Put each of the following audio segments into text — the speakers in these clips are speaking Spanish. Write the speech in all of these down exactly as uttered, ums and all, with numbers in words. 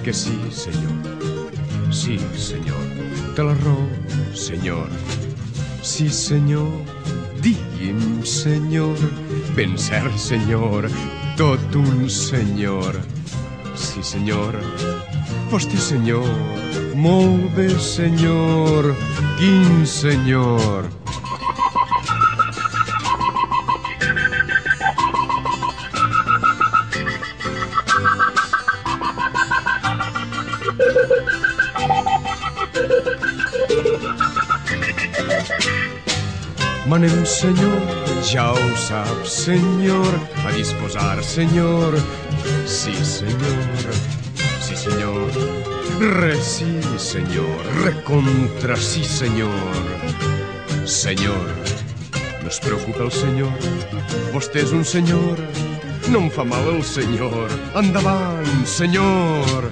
que sí, senyor. Sí, senyor. Té la raó, senyor. Sí, senyor. Digui'm, senyor. Ben cert, senyor. Tot un senyor. Sí, senyor. Vostè, senyor. Molt bé, senyor. Quin senyor. Manem, senyor, ja ho sap, senyor, a disposar, senyor. Sí, senyor, sí, senyor. Re, sí, senyor, recontra, sí, senyor. Senyor, no es preocupa el senyor, vostè és un senyor. No em fa mal el senyor. Endavant, senyor.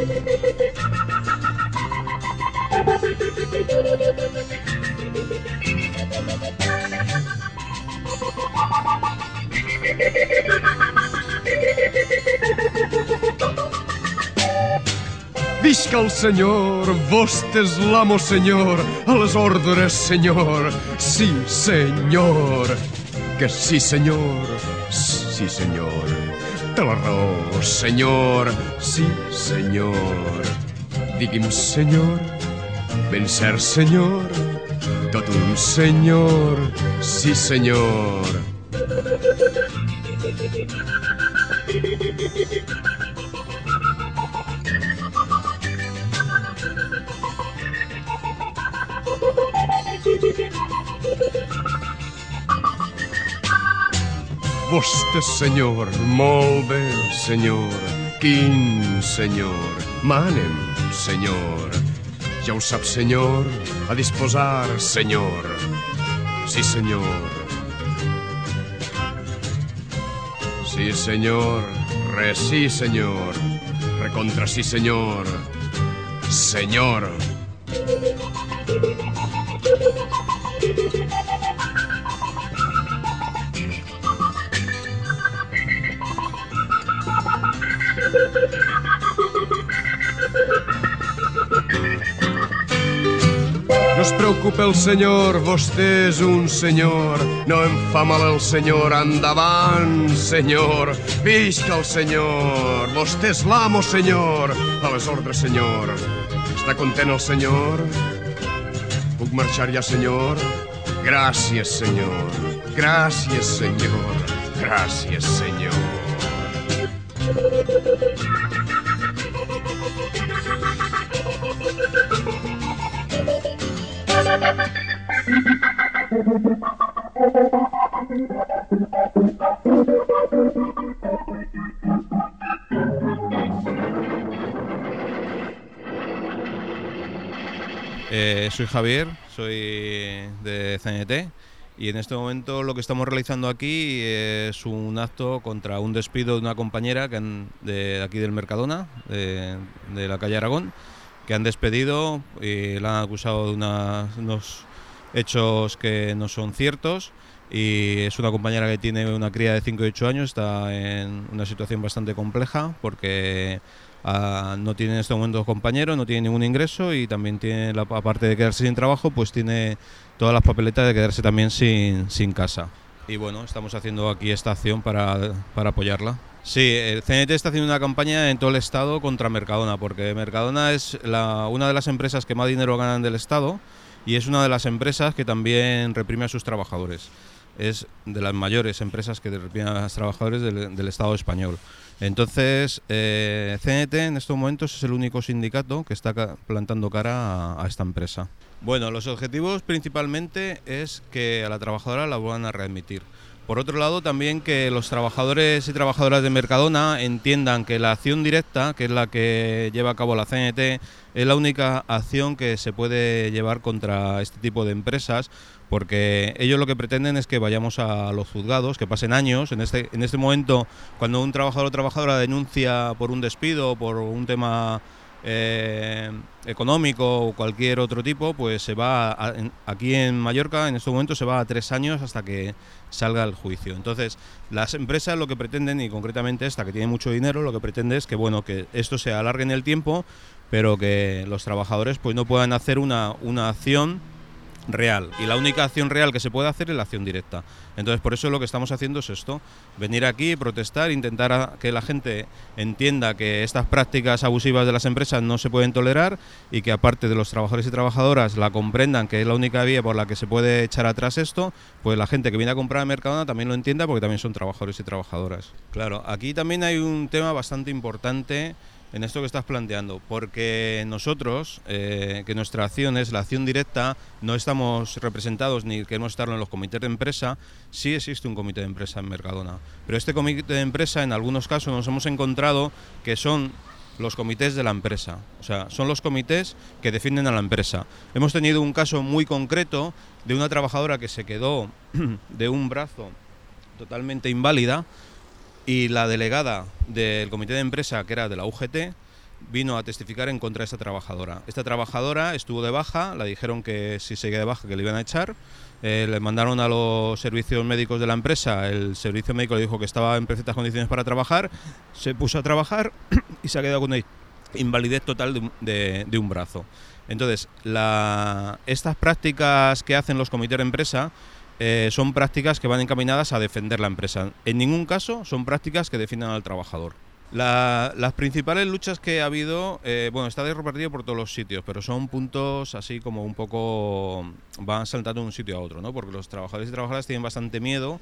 Visca el senyor, vostè és l'amo, senyor, a les ordres, senyor. Sí, senyor. Que sí, senyor. Sí, senyor. Té la raó, senyor. Sí, senyor. Digui'm, senyor. Ben cert, senyor. Tot un senyor. Sí, senyor. Vostè, senyor, molt bé, senyor. Quin senyor. Manem, senyor. Ja ho sap, senyor. A disposar, senyor. Sí, senyor. Sí, senyor. Re, sí, senyor. Recontra, sí, senyor. Senyor. No es preocupa el senyor, vostè és un senyor. No em fa mal el senyor, endavant, senyor. Visca el senyor, vostè és l'amo, senyor. A les ordres, senyor. Està content el senyor? Puc marxar ja, senyor? Gràcies, senyor. Gràcies, senyor. Gràcies, senyor. Eh, soy Javier, soy de C N T y en este momento lo que estamos realizando aquí es un acto contra un despido de una compañera que han, de aquí del Mercadona, de, de la calle Aragón, que han despedido y la han acusado de una, unos hechos que no son ciertos. Y es una compañera que tiene una cría de cinco y ocho años, está en una situación bastante compleja porque uh, no tiene en este momento compañero, no tiene ningún ingreso y también tiene, la, aparte de quedarse sin trabajo, pues tiene todas las papeletas de quedarse también sin, sin casa. Y bueno, estamos haciendo aquí esta acción para, para apoyarla. Sí, el C N T está haciendo una campaña en todo el estado contra Mercadona, porque Mercadona es la, una de las empresas que más dinero ganan del estado y es una de las empresas que también reprime a sus trabajadores. Es de las mayores empresas que reprimen a los trabajadores del, del Estado español. Entonces, eh, C N T en estos momentos es el único sindicato que está ca- plantando cara a, a esta empresa. Bueno, los objetivos principalmente es que a la trabajadora la vuelvan a readmitir. Por otro lado, también que los trabajadores y trabajadoras de Mercadona entiendan que la acción directa, que es la que lleva a cabo la C N T, es la única acción que se puede llevar contra este tipo de empresas, porque ellos lo que pretenden es que vayamos a los juzgados, que pasen años. En este, en este momento, cuando un trabajador o trabajadora denuncia por un despido o por un tema eh, económico o cualquier otro tipo, pues se va a, en, aquí en Mallorca en este momento se va a tres años hasta que salga el juicio. Entonces las empresas lo que pretenden, y concretamente esta que tiene mucho dinero, lo que pretende es que bueno que esto se alargue en el tiempo, pero que los trabajadores pues no puedan hacer una, una acción real, y la única acción real que se puede hacer es la acción directa. Entonces por eso lo que estamos haciendo es esto, venir aquí, protestar, intentar a que la gente entienda que estas prácticas abusivas de las empresas no se pueden tolerar, y que aparte de los trabajadores y trabajadoras la comprendan, que es la única vía por la que se puede echar atrás esto, pues la gente que viene a comprar a Mercadona también lo entienda, porque también son trabajadores y trabajadoras. Claro, aquí también hay un tema bastante importante en esto que estás planteando, porque nosotros, eh, que nuestra acción es la acción directa, no estamos representados ni queremos estarlo en los comités de empresa. Sí existe un comité de empresa en Mercadona, pero este comité de empresa en algunos casos nos hemos encontrado que son los comités de la empresa, o sea, son los comités que defienden a la empresa. Hemos tenido un caso muy concreto de una trabajadora que se quedó de un brazo totalmente inválida, y la delegada del comité de empresa, que era de la U G T, vino a testificar en contra de esta trabajadora. Esta trabajadora estuvo de baja, le dijeron que si seguía de baja que le iban a echar, eh, le mandaron a los servicios médicos de la empresa, el servicio médico le dijo que estaba en perfectas condiciones para trabajar, se puso a trabajar y se ha quedado con una invalidez total de, de, de un brazo. Entonces, la, estas prácticas que hacen los comités de empresa Eh, son prácticas que van encaminadas a defender la empresa. En ningún caso son prácticas que defiendan al trabajador. La, las principales luchas que ha habido, eh, bueno, está repartido por todos los sitios, pero son puntos así como un poco, van saltando de un sitio a otro, ¿no? Porque los trabajadores y trabajadoras tienen bastante miedo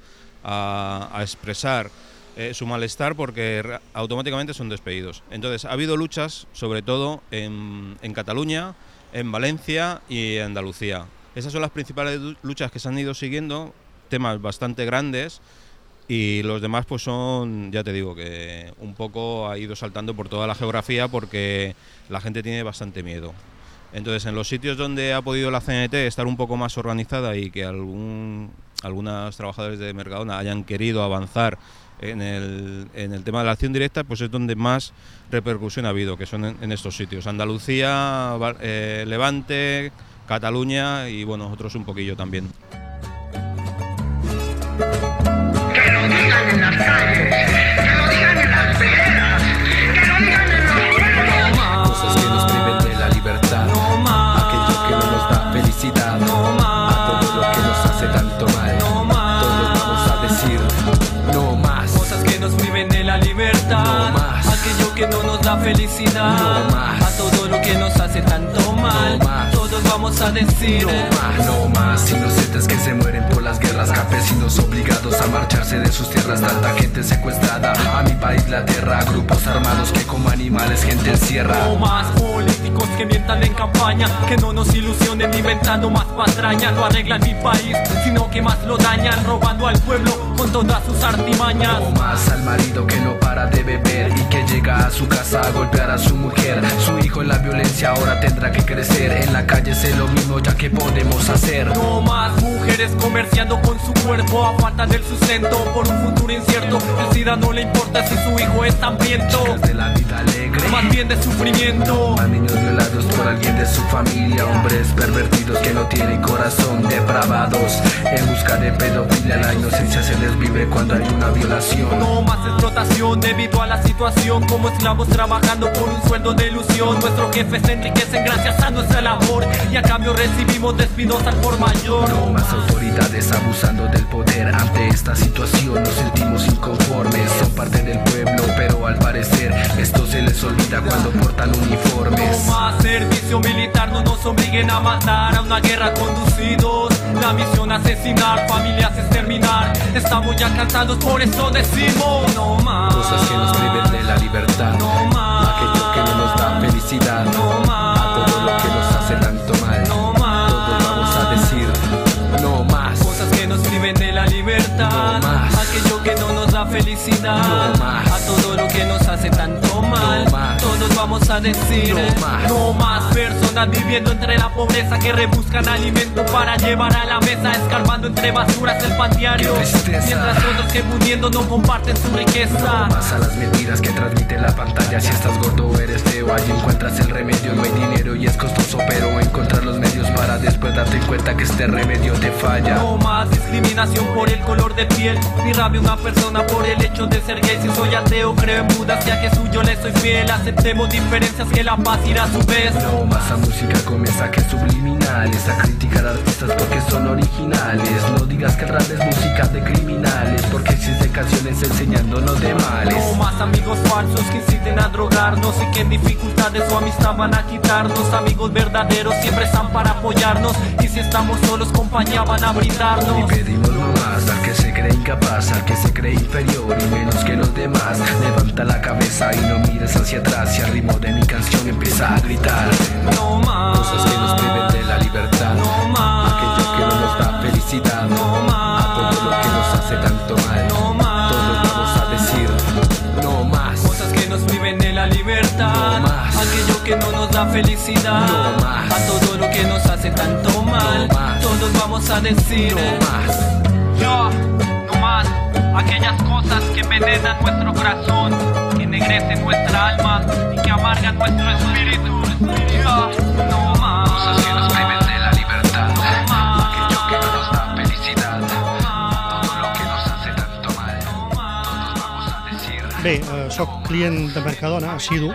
a, a expresar eh, su malestar, porque automáticamente son despedidos. Entonces ha habido luchas sobre todo en, en Cataluña, en Valencia y en Andalucía. Esas son las principales luchas que se han ido siguiendo, temas bastante grandes, y los demás pues son, ya te digo, que un poco ha ido saltando por toda la geografía porque la gente tiene bastante miedo. Entonces, en los sitios donde ha podido la C N T estar un poco más organizada y que algún, algunos trabajadores de Mercadona hayan querido avanzar en el, en el tema de la acción directa, pues es donde más repercusión ha habido, que son en, en estos sitios: Andalucía, eh, Levante, Cataluña y bueno, otros un poquillo también. Que lo digan en las calles, que lo digan en las veredas, que lo digan en los pueblos. Cosas que nos priven de la libertad, no más. Aquello que no nos da felicidad, no más. A todo lo que nos hace tanto mal, no más. Todos vamos a decir no más. Cosas que nos priven de la libertad, no más. Aquello que no nos da felicidad, no más. A todo lo que nos hace tanto mal, no más. Todos vamos a decir no más, no más. Inocentes que se mueren por las guerras, campesinos obligados a marcharse de sus tierras, tanta gente secuestrada, a mi país la tierra, grupos armados que como animales gente encierra. No más políticos que mientan en campaña, que no nos ilusionen inventando más patrañas, no arreglan mi país, sino que más lo dañan, robando al pueblo con todas sus artimañas. No más al marido que no para de beber y que llega a su casa a golpear a su mujer, su hijo en la violencia ahora tendrá que crecer, en la calle sé lo mismo ya que podemos hacer. No más mujeres comerciando con su cuerpo a falta del sustento por un futuro incierto, el SIDA no le importa si su hijo es hambriento, chicas de la vida alegre, más bien de sufrimiento, a niños violados por alguien de su familia, hombres pervertidos que no tienen corazón, depravados en busca de pedofilia, la inocencia se desvive cuando hay una violación. No más explotación debido a la situación, como esclavos trabajando por un sueldo de ilusión, nuestros jefes se enriquecen gracias a nuestra labor y a cambio recibimos despidos al por mayor. No más autoridades abusando del poder, ante esta situación nos sentimos inconformes, son parte del pueblo pero al parecer esto se les olvida cuando portan uniformes. No más servicio militar, no nos obliguen a matar, a una guerra conducidos, la misión asesinar, familias exterminar, estamos ya cansados, por eso decimos no más. Cosas que nos priven de la libertad, no más. Aquello que no nos da felicidad, no más. A todo lo que nos hace tanto mal, no más. Todos vamos a decir no más. Cosas que nos priven de la libertad, no más. Aquello que no nos da felicidad, felicidad. No más. A todo lo que nos hace tanto mal. No más. Todos vamos a decir No más. no más personas viviendo entre la pobreza que rebuscan alimento para llevar a la mesa, escarbando entre basuras el pan diario. Qué tristeza. Mientras otros que pudiendo no comparten su riqueza. No más a las mentiras que transmite la pantalla. Si estás gordo o eres feo, allí encuentras el remedio. No hay dinero y es costoso, pero encontrar los medios para después darte cuenta que este remedio te falla. No más discriminación por el color de piel, ni rabia una persona por el hecho de ser gay. Si soy ateo, creo en Buda, si a Jesús yo le soy fiel. Aceptemos diferencias que la paz irá a su vez. No más a música con mensajes subliminales, a criticar artistas porque son originales. No digas que el rap es música de criminales, porque existen canciones enseñándonos de males. No más amigos falsos que inciten a drogarnos y que en dificultades su amistad van a quitarnos. Amigos verdaderos siempre están para apoyarnos, y si estamos solos compañía van a brindarnos. Y pedimos no más al que se cree incapaz, al que se cree inferior y menos que los demás. Levanta la cabeza y no mires hacia atrás, y al ritmo de mi canción empieza a gritar. No más. Cosas que nos priven de la libertad. No más. Aquello que no nos da felicidad. No más. A todo lo que nos hace tanto mal. No más. Todos vamos a decir no más. Cosas que nos priven de la libertad. No más. Aquello que no nos da felicidad. No más. A todo lo que nos hace tanto mal. No más. Todos vamos a decir No más. yo, no más. Aquellas cosas que envenenan nuestro corazón, que ennegrecen nuestra alma y que amargan nuestro espíritu. Yo, no más. Cosas que nos priven de la libertad. No más. Aquello que no nos da felicidad. Todo lo que nos hace tanto mal. Todos vamos a decir. Bé, eh, soc client de Mercadona, assidu,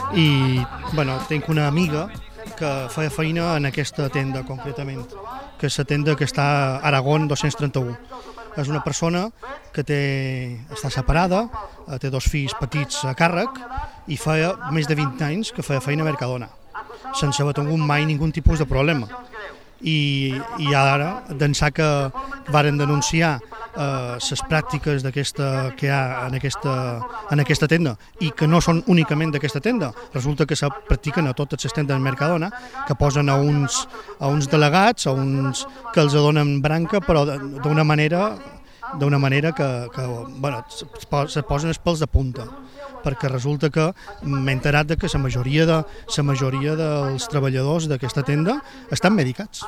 i bueno, tinc una amiga que feia feina en aquesta tenda concretament, que és la tenda que està a Aragón dos-cents trenta-u. És una persona que té, està separada, eh, té dos fills petits a càrrec i feia més de vint anys que feia feina a Mercadona, sense haver tingut mai ningun tipus de problema. I, i ara, d'ençà que varen denunciar les eh, pràctiques d'aquesta que hi ha en aquesta, en aquesta tenda, i que no són únicament d'aquesta tenda, resulta que se practiquen a totes les tendes de Mercadona, que posen a uns, a uns delegats, a uns que els donen branca, però d'una manera d'una manera que, que bueno, se posen els pèls de punta, perquè resulta que m'he enterat de que la majoria, de, la majoria dels treballadors d'aquesta tenda estan medicats.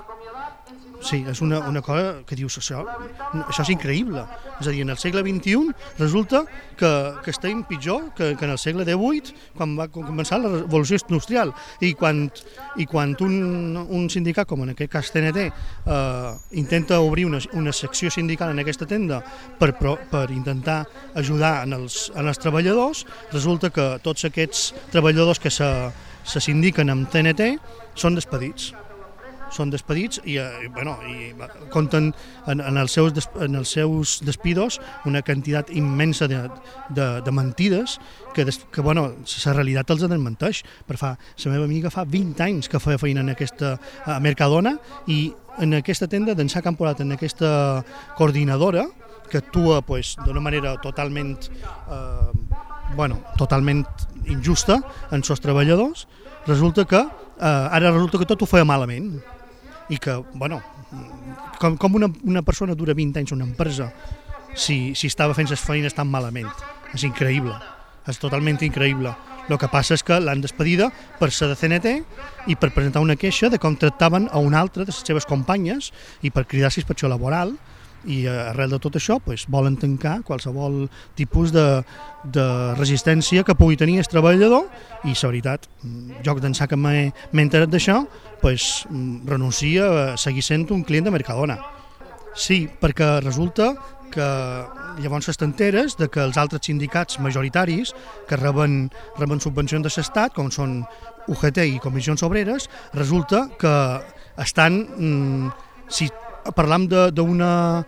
Sí, és una, una cosa que dius, això, això és increïble. És a dir, en el segle vint-i-u resulta que, que estem pitjor que, que en el segle divuit, quan va començar la revolució industrial. I quan, i quan un, un sindicat, com en aquest cas T N T, eh, intenta obrir una, una secció sindical en aquesta tenda per, per intentar ajudar en els, en els treballadors, resulta que tots aquests treballadors que se, se sindiquen amb T N T són despedits. són despedits i, eh, bueno, i compten en, en, els seus, en els seus despidos una quantitat immensa de, de, de mentides que, des, que bueno, la realitat els desmenteix. Per fa, la meva amiga fa vint anys que feia feina en aquesta a Mercadona, i en aquesta tenda d'ençà que han posat en aquesta coordinadora que actua pues, d'una manera totalment eh, bueno, totalment injusta en els treballadors, resulta que eh, ara resulta que tot ho feia malament. I que, bueno, com, com una, una persona dura vint anys una empresa si, si estava fent les feines tan malament. És increïble, és totalment increïble. El que passa és que l'han despedida per ser de C N T i per presentar una queixa de com tractaven a una altra de les seves companyes i per cridar inspecció laboral. I arrel de tot això pues, volen tancar qualsevol tipus de, de resistència que pugui tenir el treballador, i la veritat, jo d'ençà que m'he enterat d'això, pues, renuncia a seguir sent un client de Mercadona. Sí, perquè resulta que llavors t'enteres de que els altres sindicats majoritaris que reben, reben subvencions de l'Estat, com són U G T i Comissions Obreres, resulta que estan... Mm, si parlam d'una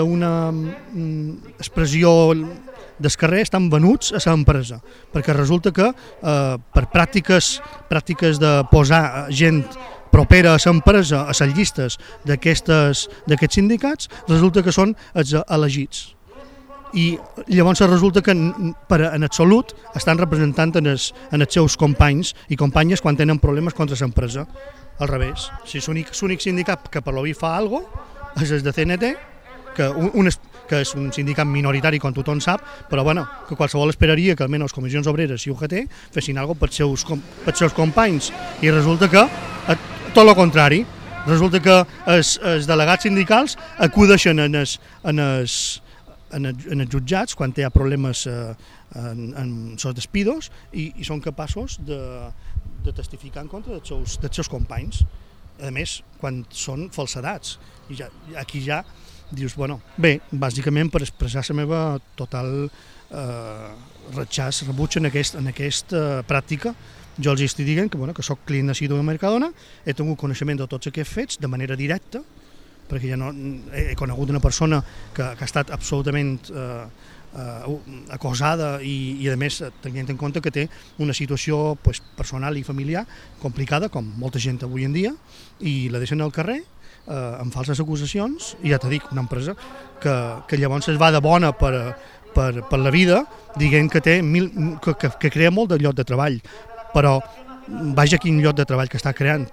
expressió del carrer, estan venuts a l'empresa, perquè resulta que eh, per pràctiques, pràctiques de posar gent propera a l'empresa a les llistes d'aquests sindicats, resulta que són els elegits. I llavors resulta que per, en absolut estan representant en els, en els seus companys i companyes quan tenen problemes contra l'empresa. Al revés, si l'únic sindicat que per l'obvi fa alguna cosa és el de C N T, que un, un, que és un sindicat minoritari, com tothom sap, però bueno, que qualsevol esperaria que almenys Comissions Obreres i U G T fessin alguna cosa pels seus, pels seus companys, i resulta que tot el contrari, resulta que els, els delegats sindicals acudeixen en els, en els, en els, en els jutjats quan hi ha problemes eh, en, en els despidos i, i són capaços de, de testificar en contra dels seus, dels seus companys. A més, quan són falsedats. I ja, aquí ja dius, bueno, bé, bàsicament per expressar la meva total eh, rechaç, rebuig en, aquest, en aquesta pràctica, jo els estic dient que, bueno, que soc client de Sido de Mercadona, he tingut coneixement de tots aquests fets de manera directa, perquè ja no, he conegut una persona que, que ha estat absolutament eh, eh, acosada i, i a més tenint en compte que té una situació pues, personal i familiar complicada, com molta gent avui en dia, i la deixen al carrer eh, amb falses acusacions, i ja t'he dit, una empresa que, que llavors es va de bona per, per, per la vida, dient que, té mil, que, que, que crea molt de lloc de treball, però vaja quin lloc de treball que està creant.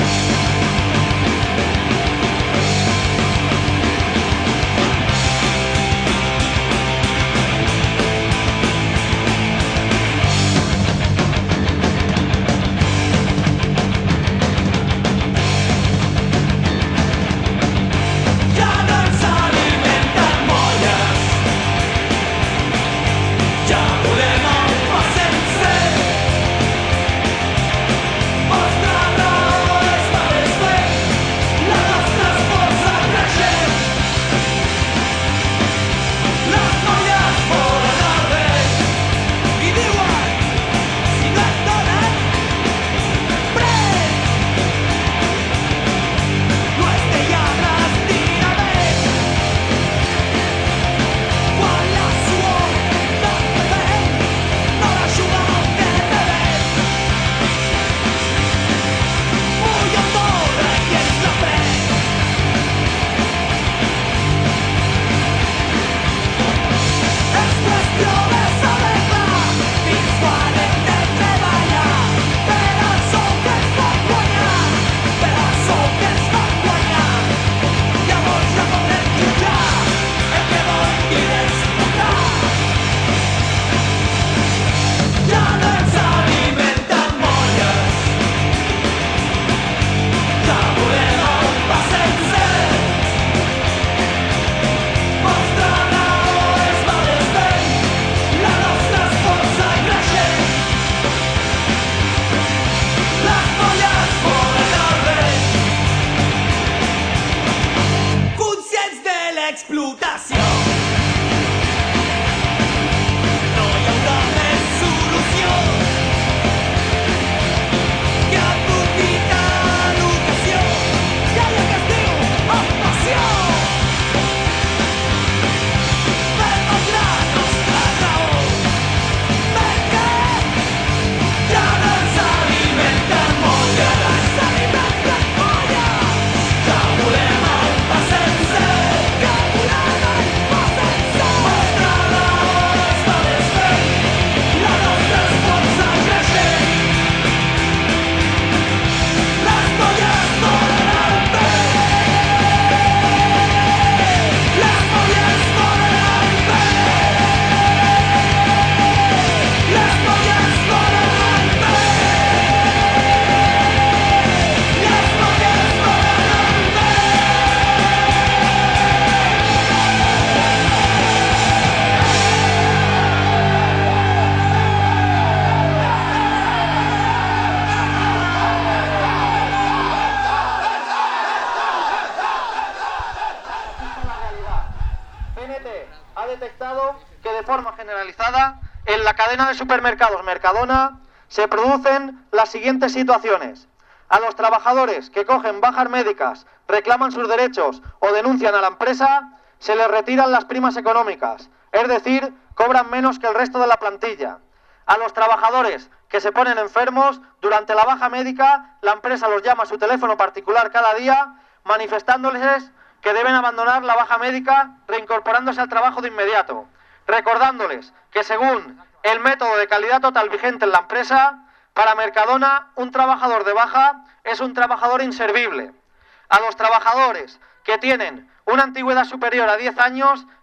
En la cadena de supermercados Mercadona se producen las siguientes situaciones. A los trabajadores que cogen bajas médicas, reclaman sus derechos o denuncian a la empresa, se les retiran las primas económicas, es decir, cobran menos que el resto de la plantilla. A los trabajadores que se ponen enfermos, durante la baja médica, la empresa los llama a su teléfono particular cada día, manifestándoles que deben abandonar la baja médica, reincorporándose al trabajo de inmediato. Recordándoles que según el método de calidad total vigente en la empresa, para Mercadona un trabajador de baja es un trabajador inservible. A los trabajadores que tienen una antigüedad superior a diez años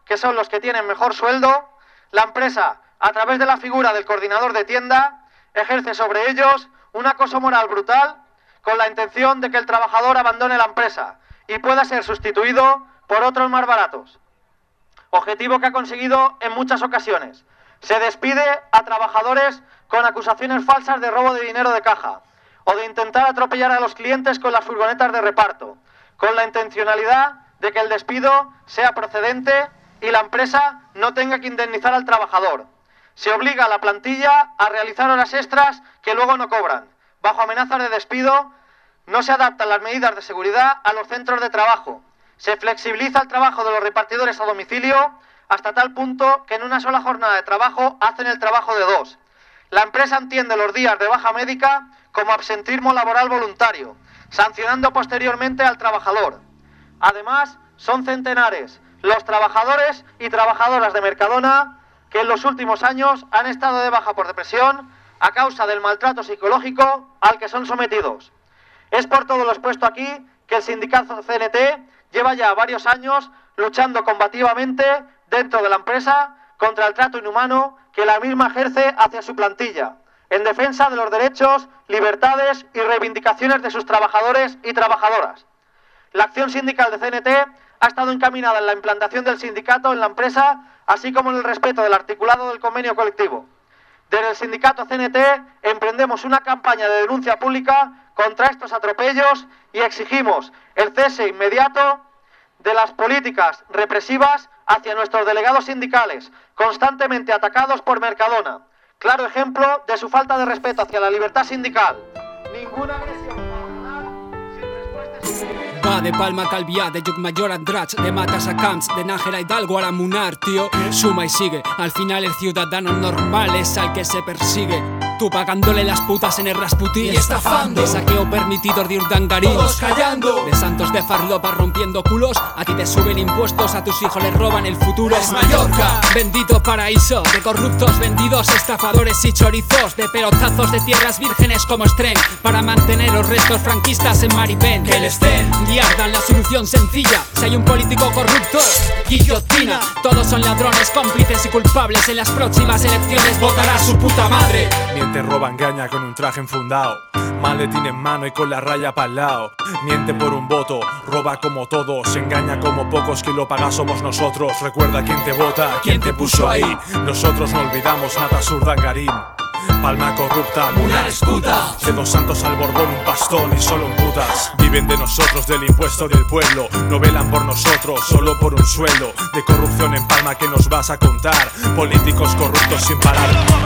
que son los que tienen mejor sueldo, la empresa, a través de la figura del coordinador de tienda, ejerce sobre ellos un acoso moral brutal con la intención de que el trabajador abandone la empresa y pueda ser sustituido por otros más baratos. Objetivo que ha conseguido en muchas ocasiones. Se despide a trabajadores con acusaciones falsas de robo de dinero de caja o de intentar atropellar a los clientes con las furgonetas de reparto, con la intencionalidad de que el despido sea procedente y la empresa no tenga que indemnizar al trabajador. Se obliga a la plantilla a realizar horas extras que luego no cobran. Bajo amenazas de despido, no se adaptan las medidas de seguridad a los centros de trabajo. Se flexibiliza el trabajo de los repartidores a domicilio hasta tal punto que en una sola jornada de trabajo hacen el trabajo de dos. La empresa entiende los días de baja médica como absentismo laboral voluntario, sancionando posteriormente al trabajador. Además, son centenares los trabajadores y trabajadoras de Mercadona que en los últimos años han estado de baja por depresión a causa del maltrato psicológico al que son sometidos. Es por todo lo expuesto aquí que el sindicato C N T lleva ya varios años luchando combativamente dentro de la empresa contra el trato inhumano que la misma ejerce hacia su plantilla, en defensa de los derechos, libertades y reivindicaciones de sus trabajadores y trabajadoras. La acción sindical de C N T ha estado encaminada en la implantación del sindicato en la empresa, así como en el respeto del articulado del convenio colectivo. Desde el sindicato C N T emprendemos una campaña de denuncia pública contra estos atropellos y exigimos el cese inmediato de las políticas represivas hacia nuestros delegados sindicales, constantemente atacados por Mercadona. Claro ejemplo de su falta de respeto hacia la libertad sindical. Ninguna agresión personal sin respuesta. Va de Palma a Calviá, de Llucmayor a Andratx, de Matas a Camps, de Nájera a Hidalgo a la Munar, tío. Suma y sigue, al final el ciudadano normal es al que se persigue. Tú pagándole las putas en el Rasputín y estafando. De saqueo permitido de Urdangarín, todos callando. De Santos de Farlopa rompiendo culos. A ti te suben impuestos, a tus hijos les roban el futuro. Es Mallorca, bendito paraíso de corruptos vendidos, estafadores y chorizos, de pelotazos de tierras vírgenes como Stren, para mantener los restos franquistas en Maripén. Que le estén y ardan la solución sencilla. Si hay un político corrupto, guillotina. Todos son ladrones, cómplices y culpables. En las próximas elecciones votará su puta madre. Miente, roba, engaña con un traje enfundado, maletín en mano y con la raya pa'l lado. Miente por un voto, roba como todos, engaña como pocos, que lo paga somos nosotros. Recuerda quién te vota, quién te puso ahí. Nosotros no olvidamos, Matas Urdangarín. Palma corrupta, Munar escuta. De Dos Santos al Borbón un pastón y solo en putas. Viven de nosotros, del impuesto del pueblo. No velan por nosotros, solo por un sueldo. De corrupción en Palma, ¿qué nos vas a contar? Políticos corruptos sin parar.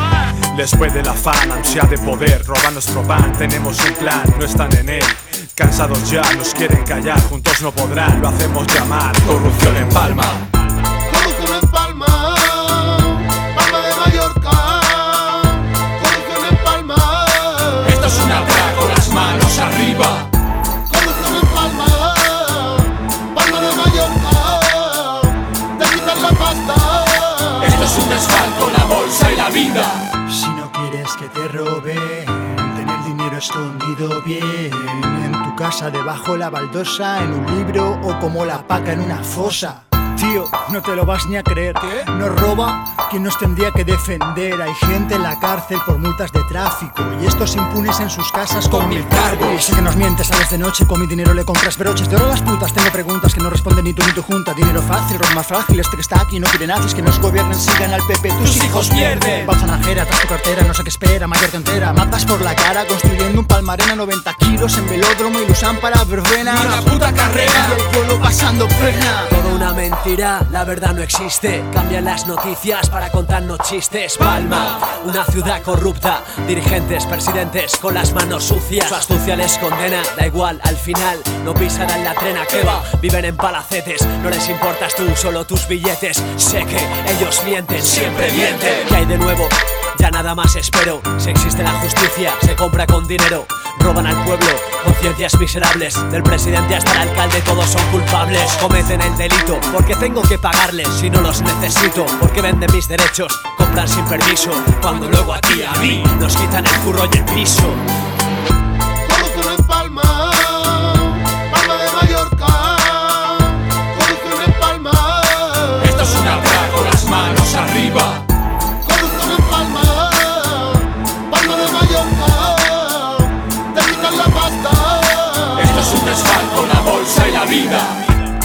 Les puede la fama, ansia de poder, roban nuestro pan, tenemos un plan, no están en él. Cansados ya, nos quieren callar, juntos no podrán, lo hacemos llamar corrupción en Palma. Corrupción en Palma, Palma de Mallorca. Corrupción en Palma. Esto es un atraco, las manos arriba. Corrupción en Palma, Palma de Mallorca. Te quitan la pasta. Esto es un desfalco, la bolsa y la vida. Si no quieres que te roben, ten el dinero escondido bien. En tu casa, debajo la baldosa, en un libro o como la paca en una fosa. Tío, no te lo vas ni a creer. ¿Qué? Nos roba quien nos tendría que defender. Hay gente en la cárcel por multas de tráfico y estos impunes en sus casas con mil cargos. Sé que nos mientes, sales de noche, con mi dinero le compras broches de oro a las putas. Tengo preguntas que no responden ni tú ni tu junta. Dinero fácil, robo más frágil, este que está aquí no quiere nazis, que nos gobiernen, sigan al P P, tus, tus hijos pierden. Balsa Nájera, tras tu cartera, no sé qué espera, Mallorca entera. Matas por la cara, construyendo un palmarena, noventa kilos en velódromo y lo usan para verbena. Y una puta carrera, y el pueblo pasando pena. Toda una mentira, la verdad no existe. Cambian las noticias para contarnos chistes. Palma, una ciudad corrupta, dirigentes, presidentes con las manos sucias. Su astucia les condena, da igual, al final no pisarán la trena que va. Viven en palacetes, no les importas tú, solo tus billetes. Sé que ellos mienten, siempre mienten. ¿Qué hay de nuevo? Ya nada más espero. Si existe la justicia, se compra con dinero. Roban al pueblo, conciencias miserables. Del presidente hasta el alcalde, todos son culpables. Cometen el delito, porque tengo que pagarles. Si no los necesito, porque venden mis derechos. Compran sin permiso, cuando luego a ti, a mí, nos quitan el curro y el piso. Corrupción en Palma, Palma de Mallorca. Corrupción en Palma. Esto es una manos arriba. Corrupción en Palma, Palma de Mallorca, te quitan la pasta. Esto es un desfalco, la bolsa y la vida.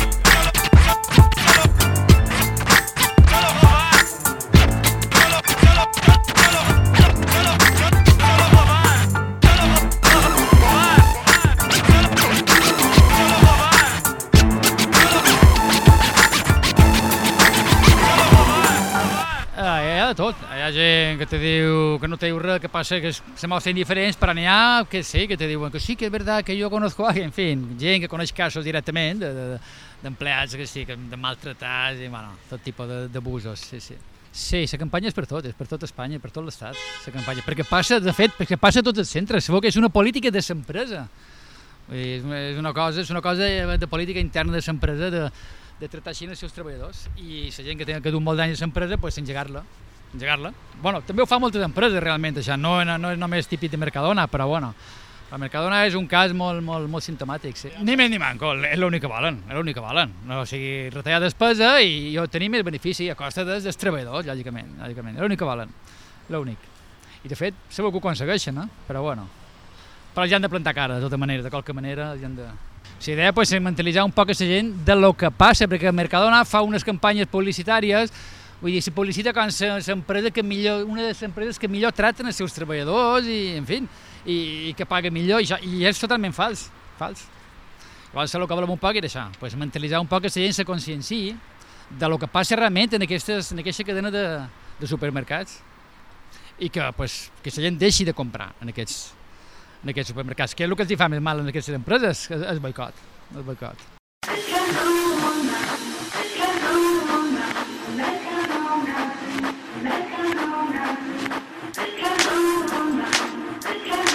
De tot, hi ha gent que te diu que no te diu res, que passa que se mostren indiferents, però n'hi ha que sí, que te diuen que sí, que és veritat, que jo conozco a alguien, en fi, gent que coneix casos directament d'empleats que sí, que de maltratats i, bueno, tot tipus d'abusos, sí, sí. Sí, la campanya és per tot, és per tot Espanya, per tot l'Estat, la campanya, perquè passa, de fet, perquè passa a tots els centres, sabeu que és una política de l'empresa, és una cosa, és una cosa de política interna de l'empresa, de, de tractar així els seus treballadors, i la gent que, té, que du molt d'anys a l'empresa, doncs engegar-la. engegar-la. Bueno, també ho fa moltes empreses realment, això, no, no és només típic de Mercadona, però bueno, la Mercadona és un cas molt, molt, molt simptomàtic, sí. Ni més ni manco, és l'únic que volen, és l'únic que volen. No, o sigui, retallar despesa i, i obtenir més benefici a costa dels, dels treballadors, lògicament, lògicament, és l'únic que volen, l'únic. I de fet, segur que ho aconsegueixen, eh? Però bueno, però els han de plantar cara, de tota manera, de qualque manera, els han de... La idea és mentalitzar un poc a la gent de lo que passa, perquè Mercadona fa unes campanyes publicitàries. Vull dir, se publicita com l'empresa que millor, una de les empreses que millor traten els seus treballadors i, en fi, i, i que paga millor, i, això, i és totalment fals, fals. Llavors, el que volem un poc és això, pues, mentalitzar un poc que la gent se conscienciï de lo que passa realment en, aquestes, en aquesta cadena de, de supermercats i que, pues, que la gent deixi de comprar en aquests, en aquests supermercats, que és el que els fa més mal en aquestes empreses, el boicot, el boicot. Mercadona, Mercadona, Mercadona, Mercadona.